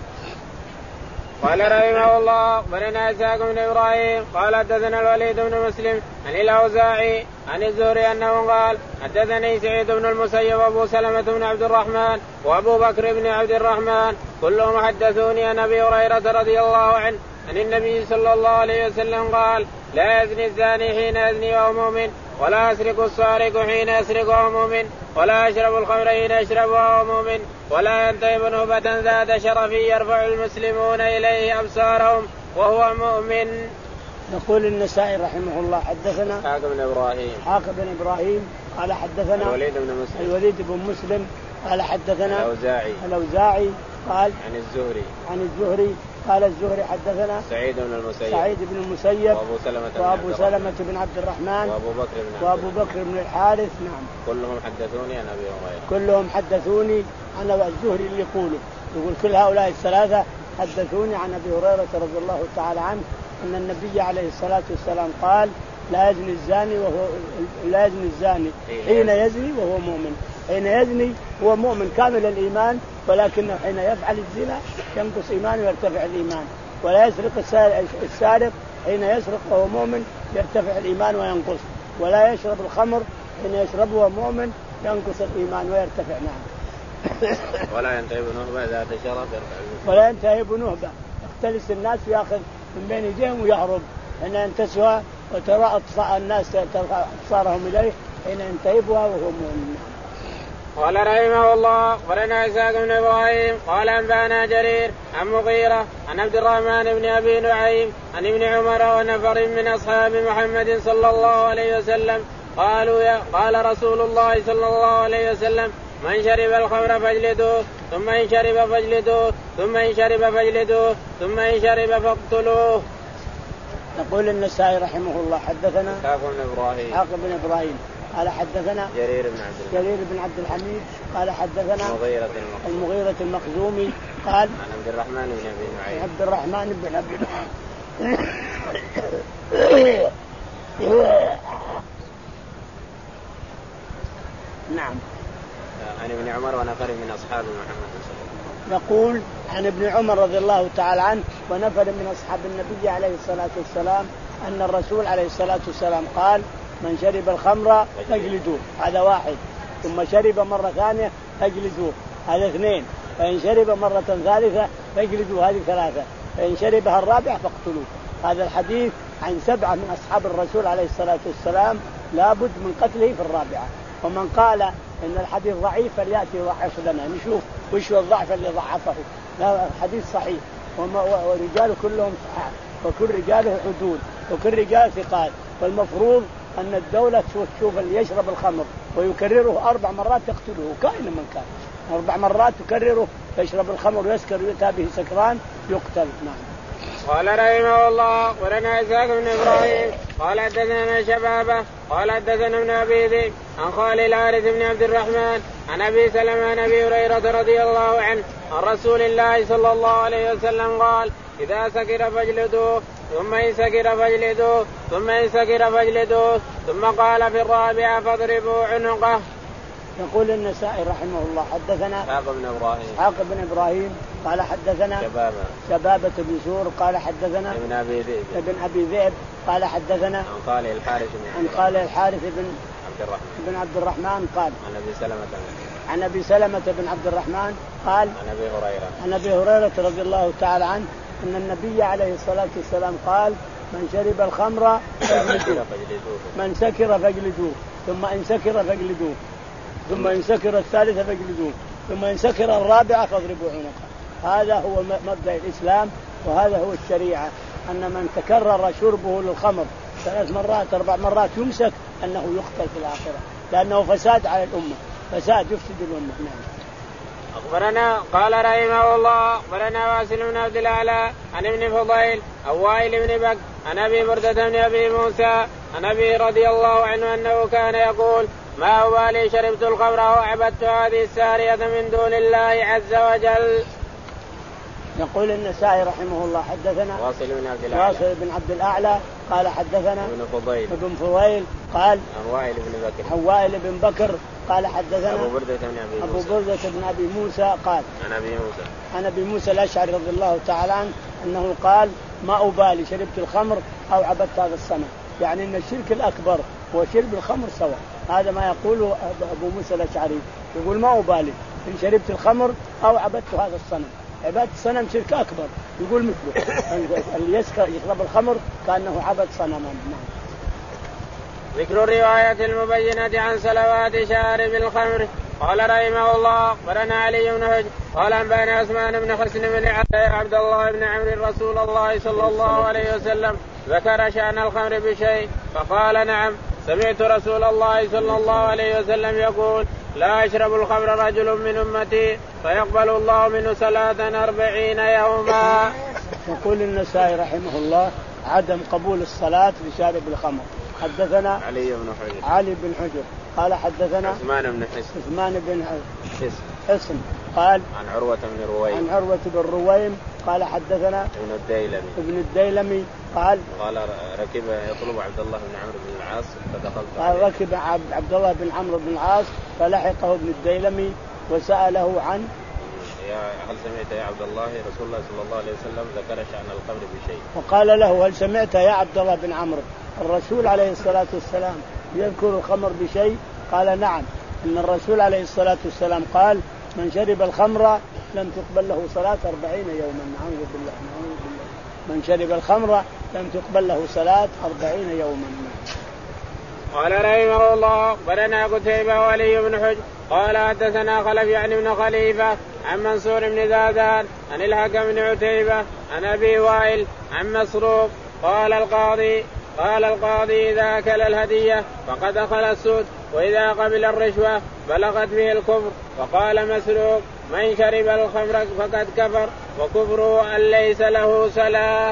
قال رحمه الله بلنا إسحاق بن إبراهيم قال حدثنا الوليد بن مسلم عن الأوزاعي عن الزهري أنه قال حدثني سعيد بن المسيب وأبو سلمة بن عبد الرحمن وأبو بكر بن عبد الرحمن كلهم حدثوني عن أبي هريرة رضي الله عنه عن النبي صلى الله عليه وسلم قال لا يزني الزاني حين يزني وهو مؤمن ولا يسرق السارق حين يسرق وهو مؤمن ولا يشرب الخمر حين يشرب وهو مؤمن ولا ينتهب نهبة ذات شرف يرفع المسلمون إليه أبصارهم وهو مؤمن. يقول النسائي رحمه الله حدثنا إسحاق بن إبراهيم إسحاق بن إبراهيم قال حدثنا الوليد بن مسلم الوليد بن مسلم قال حدثنا الأوزاعي الأوزاعي قال عن الزهري عن الزهري قال الزهري حدثنا سعيد بن المسيب سعيد بن المسيب وأبو سلمة بن, وأبو سلمة بن عبد الرحمن وأبو بكر بن وأبو بكر بن الحارث. نعم كلهم حدثوني عن أبي هريرة كلهم حدثوني عن الزهري اللي يقوله يقول كل هؤلاء الثلاثة حدثوني عن أبي هريرة رضي الله تعالى عنه أن النبي عليه الصلاة والسلام قال لا يزني الزاني وهو لا يزني الزاني حين يزني وهو مؤمن. حين يزني هو مؤمن كامل الإيمان، ولكنه حين يفعل الزنا ينقص إيمانه ويرتفع الإيمان. ولا يسرق السارق حين يسرق وهو مؤمن يرتفع الإيمان وينقص. ولا يشرب الخمر حين يشربه وهو مؤمن ينقص الإيمان ويرتفع. نعم. ولا ينتهب نهبة ذات شرف ولا ينتهب نهبة يختلس الناس ويأخذ من بين يديهم ويهرب حين ينتسها وترى أطفاء الناس ترفع أبصارهم إليه حين ينتهبها وهو مؤمن. قال رحمه الله ولنا إسحاق بن إبراهيم قال أنبأنا جرير عن مغيرة عن عبد الرحمن بن أبي نعيم عن ابن عمر ونفر من أصحاب محمد صلى الله عليه وسلم قالوا يا قال رسول الله صلى الله عليه وسلم من شرب الخمر فاجلدوه ثم إن شرب فاجلدوه ثم إن شرب فاجلدوه ثم إن شرب فاقتلوه. يقول النسائي رحمه الله حدثنا إسحاق بن إبراهيم إسحاق بن إبراهيم قال حدثنا جرير بن عبد جرير بن عبد الحميد قال حدثنا المغيرة المغيرة المخزومي قال عن عبد الرحمن بن أبي نعيم عبد الرحمن بن أبي نعم عن ابن عمر ونفر من أصحاب محمد صلى الله عليه وسلم يقول عن ابن عمر رضي الله تعالى عنه ونفر من أصحاب النبي عليه الصلاة والسلام أن الرسول عليه الصلاة والسلام قال من شرب الخمر فاجلدوه، هذا واحد. ثم شرب مرة ثانية فاجلدوه، هذا اثنين. فإن شرب مرة ثالثة فاجلدوه، هذه ثلاثة. فإن شربها الرابعة فاقتلوه. هذا الحديث عن سبعة من أصحاب الرسول عليه الصلاة والسلام لابد من قتله في الرابعة. ومن قال إن الحديث ضعيف فليأتي يضعف لنا نشوف وش هو الضعف اللي ضعفه. لا، الحديث صحيح ورجال كلهم صحاح، وكل رجاله حدود، وكل رجال ثقات. فالمفروض أن الدولة تشوف اللي يشرب الخمر ويكرره أربع مرات تقتله كائنا من كان، أربع مرات تكرره يشرب الخمر ويسكر ويؤتى به سكران يقتل. نعم. قال رحمه الله ولنا إسحاق بن إبراهيم قال حدثنا شبابه قال حدثنا ابن أبي ذئب عن خالد الحارث بن عبد الرحمن عن أبي سلمة عن أبي هريرة رضي الله عنه عن رسول الله صلى الله عليه وسلم قال إذا سكر فاجلدوه ثم إن سكر فاجلدوه ثم إن سكر فاجلدوه ثم قال في الرابعة فاضربوا عنقه. يقول النسائي رحمه الله حدثنا إسحاق بن إبراهيم إسحاق بن إبراهيم قال حدثنا شبابة شبابة بن زور قال حدثنا ابن أبي ذئب ابن أبي ذئب قال حدثنا عن خالد الحارث بن عن خالد الحارث بن عبد الرحمن بن عبد الرحمن قال عن أبي سلمة عن أبي سلمة بن عبد الرحمن قال عن أبي هريرة عن أبي هريرة رضي الله تعالى عنه أن النبي عليه الصلاة والسلام قال من شرب الخمر فاجلدوه من سكر فاجلدوه ثم إن سكر فاجلدوه ثم إن سكر الثالثة فاجلدوه ثم إن سكر الرابعة فاضربوا عنقه. هذا هو مبدأ الإسلام وهذا هو الشريعة، أن من تكرر شربه للخمر ثلاث مرات أربع مرات يمسك أنه يقتل في الآخرة، لأنه فساد على الأمة، فساد يفسد الأمة. نعم. أخبرنا قال رحمه الله أخبرنا واصل بن عبد الأعلى عن ابن فضيل أو وائل بن بكر عن أبي بردة بن أبي موسى عن أبي رضي الله عنه أنه كان يقول ما أبالي شربت الخمر وعبدت هذه السارية من دون الله عز وجل. يقول النسائي رحمه الله حدثنا واصل بن عبد الأعلى واصل بن عبد الأعلى قال حدثنا ابن فضيل ابن فضيل قال عن وائل بن بكر عن وائل بن بكر قال حدثنا أبو بردة بن أبي أبو موسى بردة بن أبي موسى قال عن أبي موسى عن أبي موسى الأشعري رضي الله تعالى عنه أنه قال ما أبالي شربت الخمر أو عبدت هذا الصنم، يعني أن الشرك الأكبر وشرب الخمر سواء. هذا ما يقوله أبو موسى الأشعري، يقول ما أبالي إن شربت الخمر أو عبدت هذا الصنم. عبادة الصنم شرك أكبر، يقول مثله اللي يسكر يشرب الخمر كأنه عبد صنما. ذكر الرواية المبينة عن صلوات شارب الخمر. قال رحمه الله أخبرنا علي بن حجر قال أنبأنا عثمان بن حسن بن عبد الله بن عمرو رسول الله صلى الله عليه وسلم ذكر شأن الخمر بشيء فقال نعم سمعت رسول الله صلى الله عليه وسلم يقول لا يشرب الخمر رجل من أمتي فيقبل الله منه صلاة أربعين يوما. يقول النسائي رحمه الله عدم قبول الصلاة لشارب الخمر. حدثنا علي بن حجر علي بن حجر قال حدثنا عثمان بن حسن عثمان بن حسن حسن قال عن عروة بن رويم عن عروة بن رويم قال حدثنا ابن الديلمي ابن الديلمي قال قال ركب يطلب عبد الله بن عمرو بن العاص فدخلت قال ركب عبد الله بن عمرو بن العاص فلحقه ابن الديلمي وسأله عن يا هل سمعت يا عبد الله رسول الله صلى الله عليه وسلم ذكر شأن الخمر بشيء، وقال له هل سمعت يا عبد الله بن عمرو الرسول عليه الصلاة والسلام يذكر الخمر بشيء؟ قال نعم إن الرسول عليه الصلاة والسلام قال من شرب الخمر لم تقبل له صلاة أربعين يوما. نعوذ بالله نعوذ بالله. من شرب الخمر لم تقبل له صلاة أربعين يوما. قال رحمه الله أخبرنا قتيبة وعلي بن حجر قال حدثنا خلف يعني بن خليفة عن منصور بن زادان عن الحكم بن عتيبة عن أبي وائل عن مسروق قال القاضي قال القاضي إذا أكل الهدية فقد دخل السود وإذا قبل الرشوة بلغت به الكفر. وقال مسروق من شرب الخمر فقد كفر وكفره أن ليس له صلاة.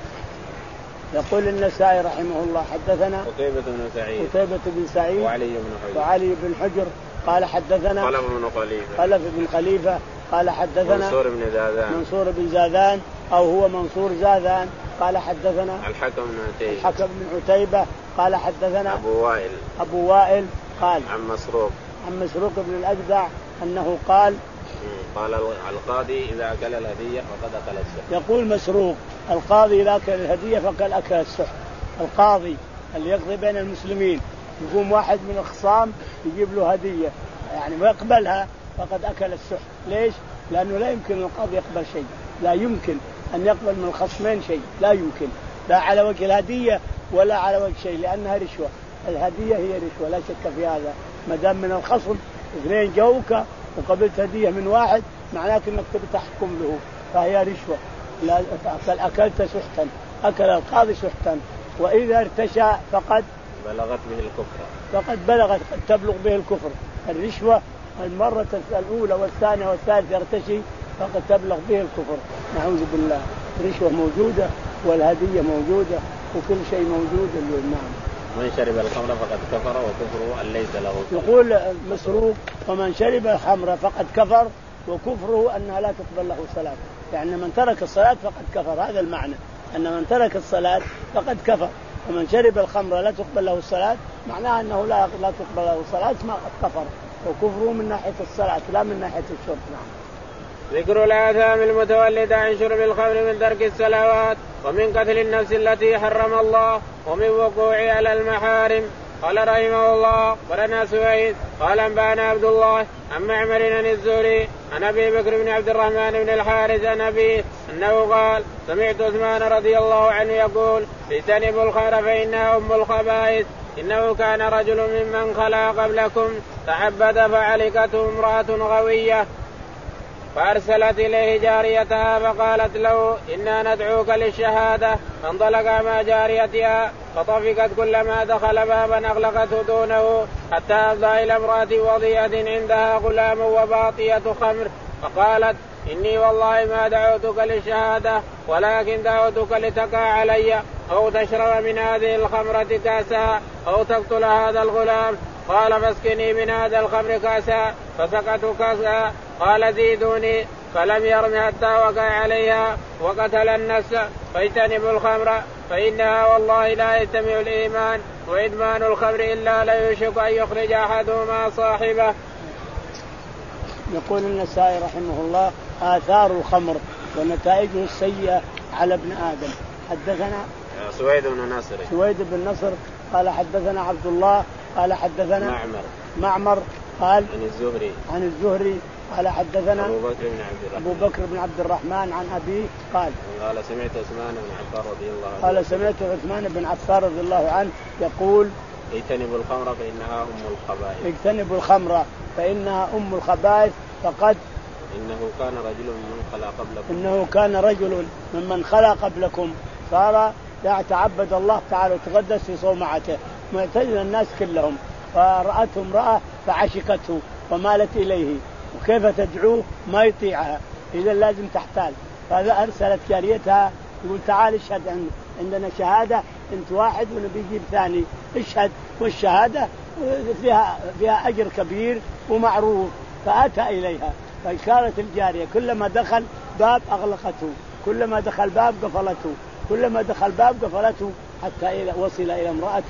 يقول النسائي رحمه الله حدثنا قتيبة بن سعيد قتيبة بن سعيد وعلي بن حجر وعلي بن حجر قال حدثنا خلف بن خليفة خلف بن خليفة قال حدثنا منصور بن زادان منصور بن زادان أو هو منصور زادان قال حدثنا الحكم بن عتيبة الحكم بن عتيبة قال حدثنا أبو وائل أبو وائل قال عن مسروق عن مسروق بن الأجدع أنه قال قال القاضي إذا أكل الهدية فقد أكل السحت. يقول مسروق القاضي إذا أكل الهدية فقد أكل السحت. القاضي اللي يقضي بين المسلمين يقوم واحد من الخصام يجيب له هدية يعني ويقبلها فقد أكل السحت. ليش؟ لأنه لا يمكن القاضي يقبل شيء، لا يمكن أن يقبل من الخصمين شيء، لا يمكن لا على وجه الهدية ولا على وجه شيء لأنها رشوة. الهدية هي رشوة لا شك في هذا. ما دام من الخصم اثنين جوك وقبلت هدية من واحد معناته انك تبي تحكم له فهي رشوة. لا أكل أكلت سحتا، أكل القاضي سحتا. وإذا ارتشى فقد بلغت به الكفر، فقد بلغت تبلغ به الكفر. الرشوة المرة الأولى والثانية والثالثة يرتشي فقد تبلغ به الكفر، نعوذ بالله. الرشوة موجودة والهدية موجودة وكل شيء موجود. نعم. من شرب الخمر فقد كفر وكفره أن ليس له. يقول مسروق ومن شرب الخمر فقد كفر وكفره أنها لا تقبل له الصلاة، يعني من ترك الصلاة فقد كفر، هذا المعنى، أن من ترك الصلاة فقد كفر. ومن شرب الخمر لا تقبل له الصلاة معناها أنه لا لا تقبل له الصلاة ما قد كفر، وكفره من ناحية الصلاة لا من ناحية الشرب. نعم. ذكر الآثام المتولدة عن شرب الخمر من ترك الصلوات ومن قتل النفس التي حرم الله ومن وقوع على المحارم. قال رحمه الله ولنا سويد قال أنبانا عبد الله عن معمر عن الزهري عن أبي بكر بن عبد الرحمن بن الحارث عن أبيه أنه قال سمعت عثمان رضي الله عنه يقول اجتنبوا الخمر فإنها أم الخبائث، إنه كان رجل ممن خلا قبلكم تعبد فعلقته امرأة غوية فأرسلت إليه جاريتها فقالت له إنا ندعوك للشهادة، فانطلق مع جاريتها فطفقت كلما دخل بابا أغلقته دونه حتى أفضى إلى امرأة وضيئة عندها غلام وباطية خمر فقالت إني والله ما دعوتك للشهادة ولكن دعوتك لتقع علي أو تشرب من هذه الخمرة كاسا أو تقتل هذا الغلام. قال فاسقني من هذا الخمر كاسا فسقته كاسا. قال زيدوني فلم يرم حتى وقع عليها وقتل النفس. فاجتنبوا الخمر فإنها والله لا يجتمع الإيمان وإدمان الخمر إلا لا يوشك أن يخرج أحدهما صاحبه. يقول النسائي رحمه الله آثار الخمر ونتائجه السيئة على ابن آدم. حدثنا سويد بن نصر سويد بن نصر قال حدثنا عبد الله قال حدثنا معمر معمر قال عن الزهري عن الزهري قال حدثنا أبو بكر بن عبد الرحمن أبو بكر بن عبد الرحمن عن أبيه قال قال سمعت عثمان بن عفان رضي الله عنه قال سمعت عثمان بن عفان رضي الله عنه يقول اجتنبوا الخمر فإنها أم الخبائث اجتنبوا الخمر فإنها أم الخبائث. فقد إنه كان رجل ممن خلا قبلكم إنه كان رجل ممن خلا قبلكم صار يتعبد الله تعالى وتقدس في صومعته معتزل الناس كلهم، فرأته امرأة فعشقته ومالت إليه وكيف تدعوه ما يطيعها، إذا لازم تحتال. فهذا أرسلت جاريتها يقول تعال اشهد عندنا شهادة انت واحد ونبي يجيب ثاني اشهد، والشهادة فيها فيها أجر كبير ومعروف. فأتى إليها فكانت الجارية كلما دخل باب أغلقته، كلما دخل باب قفلته، كلما دخل باب قفلته حتى إلى وصل إلى امرأة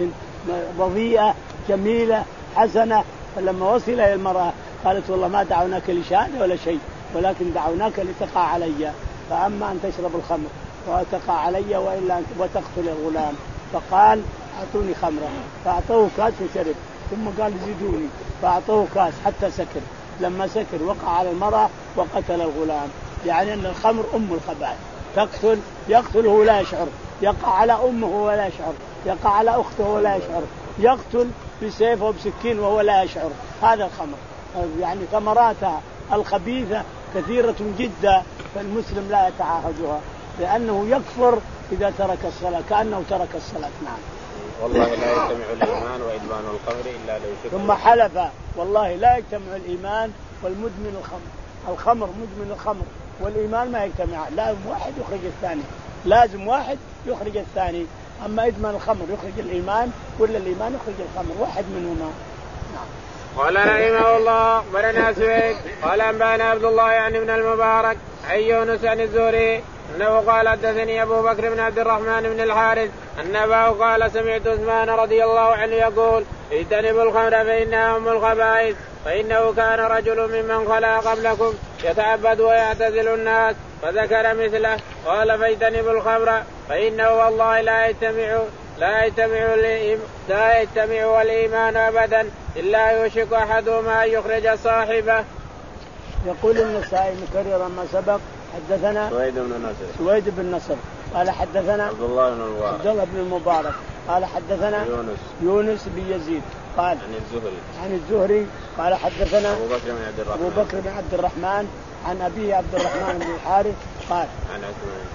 وضيئة جميلة حسنة. فلما وصل إلى المرأة قالت والله ما دعوناك لشهادة ولا شيء ولكن دعوناك لتقع علي، فأما أن تشرب الخمر وتقع علي وإلا أن وتقتل الغلام. فقال أعطوني خمرة فأعطوه كاس وشرب، ثم قال زيدوني فأعطوه كاس حتى سكر. لما سكر وقع على المرأة وقتل الغلام. يعني أن الخمر أم الخبائث، تقتل يقتله ولا يشعر، يقع على أمه ولا يشعر، يقع على أخته ولا يشعر، يقتل بسيفه وبسكين وهو لا يشعر. هذا الخمر يعني ثمراتها الخبيثة كثيرة جدا، فالمسلم لا يتعاهدها لأنه يكفر إذا ترك الصلاة كأنه ترك الصلاة. نعم. والله لا يجتمع الإيمان وإدمان الخمر إلا لو شرب. ثم حلف والله لا يجتمع الإيمان والمدمن الخمر، الخمر مدمن الخمر والإيمان ما يجتمع، لازم واحد يخرج الثاني، لازم واحد يخرج الثاني. أما إدمان الخمر يخرج الإيمان ولا الإيمان يخرج الخمر، واحد منهما. نعم. قال رحمه الله ولنا سويد قال أنبانا عبد الله يعني ابن المبارك عن يونس عن الزهري أنه قال حدثني أبو بكر بن عبد الرحمن بن الحارث أن أباه قال سمعت عثمان رضي الله عنه يقول اجتنبوا الخمر فإنها أم الخبائث، فإنه كان رجل ممن خلا قبلكم يتعبد ويعتزل الناس فذكر مثله. قال فاجتنبوا الخمر فإنه والله لا يجتمع لا يجتمع لا يجتمع الإيمان أبدا إلا يوشك أحدهما أن يخرج صاحبه. يقول النسائي مكررا ما سبق حدثنا سويد بن نصر سويد بن نصر قال حدثنا عبد الله بن المبارك عبد الله بن المبارك قال حدثنا يونس يونس بن يزيد قال عن الزهري عن الزهري قال حدثنا أبو بكر بن عبد الرحمن أبو بكر بن عبد الرحمن عن أبيه عبد الرحمن بن الحارث قال عن عثمان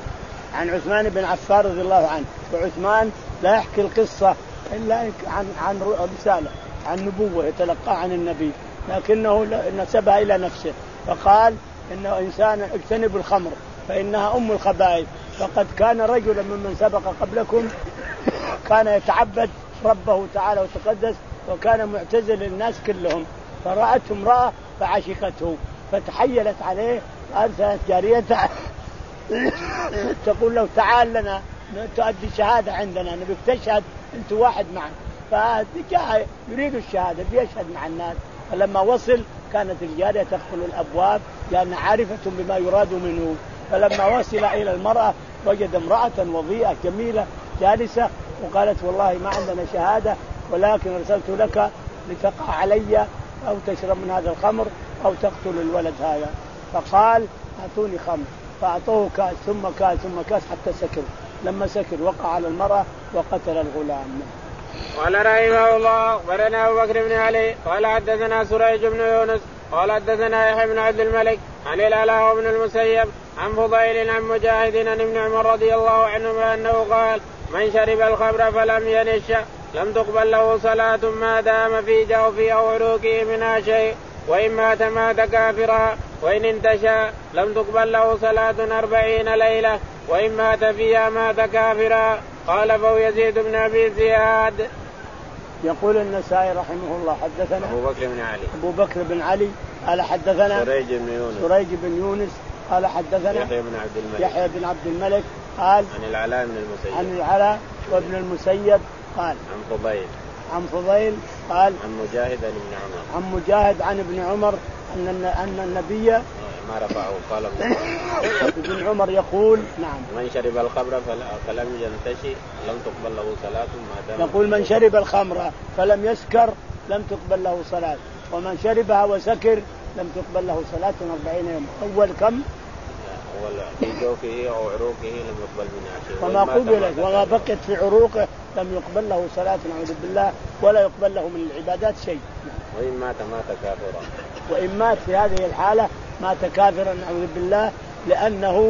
عن عثمان بن عفان رضي الله عنه. وعثمان لا يحكي القصة إلا عن عن رسالة عن نبوة يتلقى عن النبي، لكنه نسبها إلى نفسه فقال إنه إنسان اجتنب الخمر فإنها أم الخبائث. فقد كان رجلا ممن سبق قبلكم كان يتعبد ربه تعالى وتقدس وكان معتزل الناس كلهم، فرأته امرأة فعشقته فتحيلت عليه أرسلت جاريتها تقول له تعال لنا تؤدي شهادة عندنا نبيك تشهد أنت واحد معنا. فجاء يريد الشهادة بيشهد مع الناس. فلما وصل كانت الجارية تدخل الأبواب لأن عارفة بما يراد منه. فلما وصل إلى المرأة وجد امرأة وضيئة جميلة جالسة وقالت والله ما عندنا شهادة ولكن أرسلت لك لتقع علي أو تشرب من هذا الخمر أو تقتل الولد هذا. فقال أعطوني خمر فأعطوه كاس ثم كاس ثم كاس حتى سكر. لما سكر وقع على المرأة وقتل الغلام. قال رحمه الله أخبرنا أبو بكر بن علي قال حدثنا سريج بن يونس قال حدثنا يحيى بن عبد الملك عن العلاء بن المسيب عن فضيل عن مجاهد عن ابن عمر رضي الله عنهما أنه قال من شرب الخمر فلم ينش لم تقبل له صلاة ما دام في جوفه أو عروقه منها شيء وإن مات مات كافرا وإن انتشى لم تقبل له صلاة أربعين ليلة وإن مات فيها مات كافرا. قال فهو يزيد بن أبي زياد. يقول النسائي رحمه الله حدثنا أبو بكر بن علي أبو بكر بن علي قال حدثنا سريج بن يونس سريج بن يونس قال حدثنا يحيى بن عبد الملك يحيى بن عبد الملك قال عن العلاء بن المسيب عن العلاء وابن المسيب قال عن فضيل عن فضيل قال عن مجاهد عن ابن عمر عن مجاهد عن ابن عمر أن أن النبي ما رفعه قال ابن عمر يقول نعم من شرب الخمر فلم ينتشي لم تقبل له صلاة ما دام يقول من شرب الخمر فلم يسكر لم تقبل له صلاة ومن شربها وسكر لم تقبل له صلاة أربعين يوم. أول كم أول في جوفه أو عروقه لم يقبل منها شيء وما قبلت وما بقيت في عروقه لم يقبل له صلاة نعوذ بالله ولا يقبل له من العبادات شيء. وإن مات مات كافرا وإن مات في هذه الحالة مات كافرا نعوذ بالله لأنه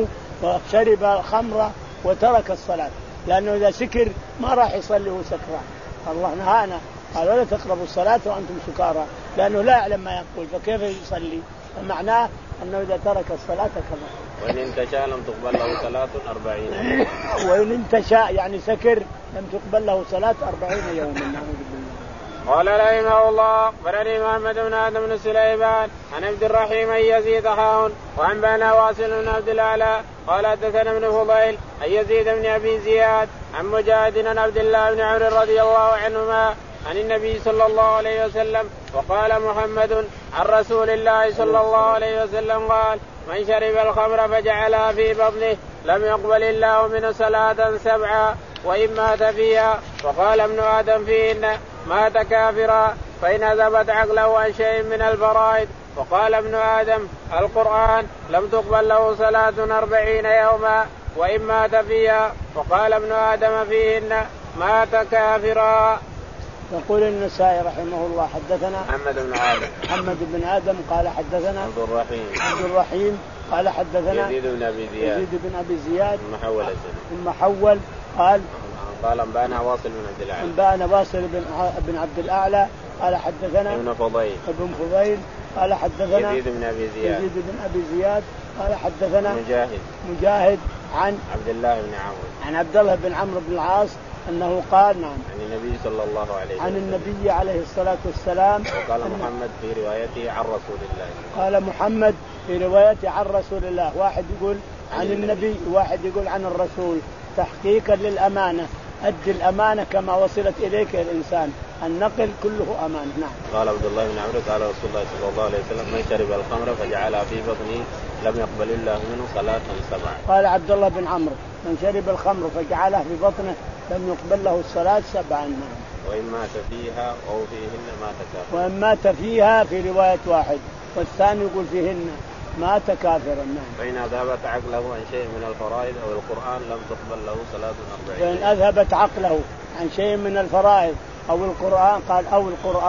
شرب خمرة وترك الصلاة لأنه إذا سكر ما راح يصلي وسكران. الله نهانا قال ولا تقربوا الصلاة وأنتم سكارى لأنه لا يعلم ما يقول فكيف يصلي. فمعناه أنه إذا ترك الصلاة كفر. وإن انتشى لم تقبل له صلاة أربعين وإن انتشى يعني سكر لم تقبل له صلاة أربعين يوما نعوذ بالله. قال رحمه الله أخبرني محمد بن آدم بن سليمان عن عبد الرحيم أن يزيد خاون وعن بنا واصل بن عبد الأعلى قال حدثنا ابن فضيل أن يزيد بن أبي زياد عن مجاهد عن عبد الله بن عمرو رضي الله عنهما عن النبي صلى الله عليه وسلم وقال محمد عن رسول الله صلى الله عليه وسلم قال من شرب الخمر فجعلها في بطنه لم يقبل الله منه صلاة سبعا وإن مات فيها وقال ابن آدم فيهن مات كافرا فإن أذهبت عقله عن شيء من الفرائض. وقال ابن آدم القرآن لم تقبل له صلاة أربعين يوما وإن مات فيها وقال ابن آدم فيهن مات كافرا. يقول النسائي رحمه الله حدثنا محمد بن آدم محمد بن آدم قال حدثنا عبد الرحيم عبد الرحيم قال حدثنا يزيد بن أبي زياد يزيد بن أبي زياد محول ثم حول قال قال أنبانا واصل بن عبد الأعلى أنبانا واصل بن بن عبد الأعلى قال حدثنا ابن فضيل ابن فضيل قال حدثنا يزيد بن أبي زياد يزيد بن أبي زياد قال حدثنا مجاهد مجاهد عن عبد الله بن عمرو عن عبد الله بن عمرو بن العاص أنه قال نعم عن النبي صلى الله عليه وسلم عن النبي عليه الصلاة والسلام. وقال محمد في روايته عن رسول الله قال محمد في روايته عن رسول الله. واحد يقول عن, عن النبي واحد يقول عن الرسول تحقيقا للأمانة. أدي الأمانة كما وصلت إليك الإنسان النقل كله أمانة. نعم. قال عبد الله بن عمرو قال رسول الله صلى الله عليه وسلم من شرب الخمر فجعلها في بطنه لم يقبل الله منه صلاة سبعا. قال عبد الله بن عمرو من شرب الخمر فجعلها في بطنه لم يقبل له الصلاة سبعا. نعم. وإن مات فيها أو فيهن مات كافرا. وإن مات فيها في رواية واحد والثاني يقول فيهن مات كافرا. نعم. فإن أذهبت عقله عن شيء من الفرائض أو القرآن لم تقبل له صلاة أربعين. فإن أذهبت عقله عن شيء من الفرائض أو القرآن قال أو القرآن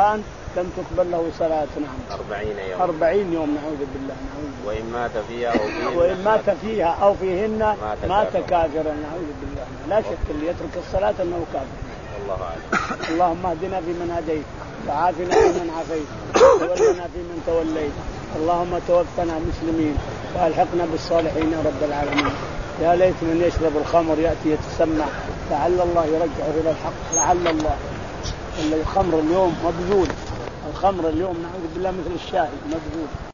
لم تقبل له صلاة. نعم. أربعين يوم. أربعين يوم نعوذ بالله. نعوذ بالله. وإن مات فيها أو فيهن وإن مات فيها أو فيهن مات كافرا. نعوذ بالله. لا شك اللي يترك الصلاة أنه كافر. الله أعلم. اللهم اهدنا فيمن هديت وعافنا فيمن عافيت وتولنا فيمن توليت اللهم توفنا مسلمين والحقنا بالصالحين يا رب العالمين. يا ليت من يشرب الخمر يأتي يتسمع لعل الله يرجعه إلى الحق. لعل الله. الخمر اليوم مبذول. الخمر اليوم نعوذ بالله مثل الشاهي مبذول.